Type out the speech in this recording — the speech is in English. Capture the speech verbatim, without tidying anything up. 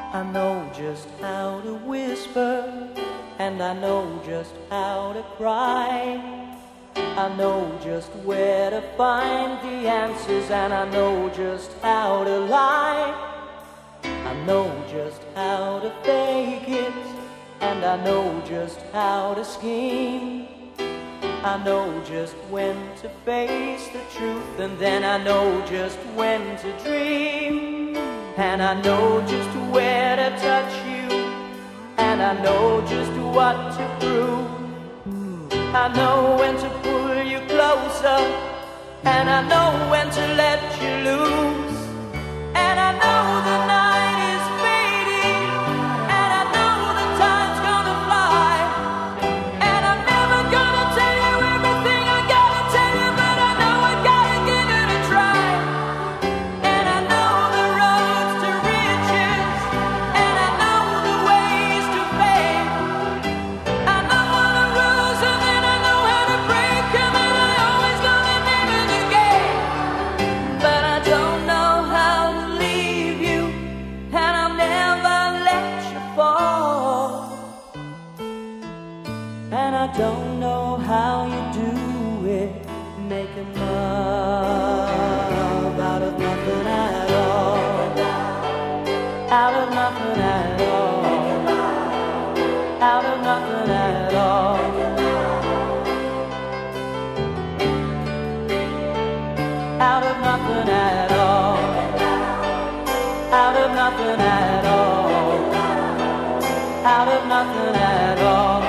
I know just how to whisper, and I know just how to cry. I know just where to find the answers, and I know just how to lie. I know just how to fake it, and I know just how to scheme. I know just when to face the truth, and then I know just when to dream. And I know just where to touch you, and I know just what to prove. I know when to pull you closer, and I know when to let you loose. And I know the night is fading, and I know the time's gonna fly. And I'm never gonna tell you everything I gotta tell you, but I know I gotta give it a try. And I know the roads to riches, and I know the ways to fame. I know all the rules, and then I know how to break them, and I always know the name of the game. But I don't know how to leave you, and I'll never let you fall. And I don't know how you do it, making love out of nothing at all. Out of nothing at all. Out of nothing at all. Out of nothing at all. Out of nothing at all. Out of nothing at all.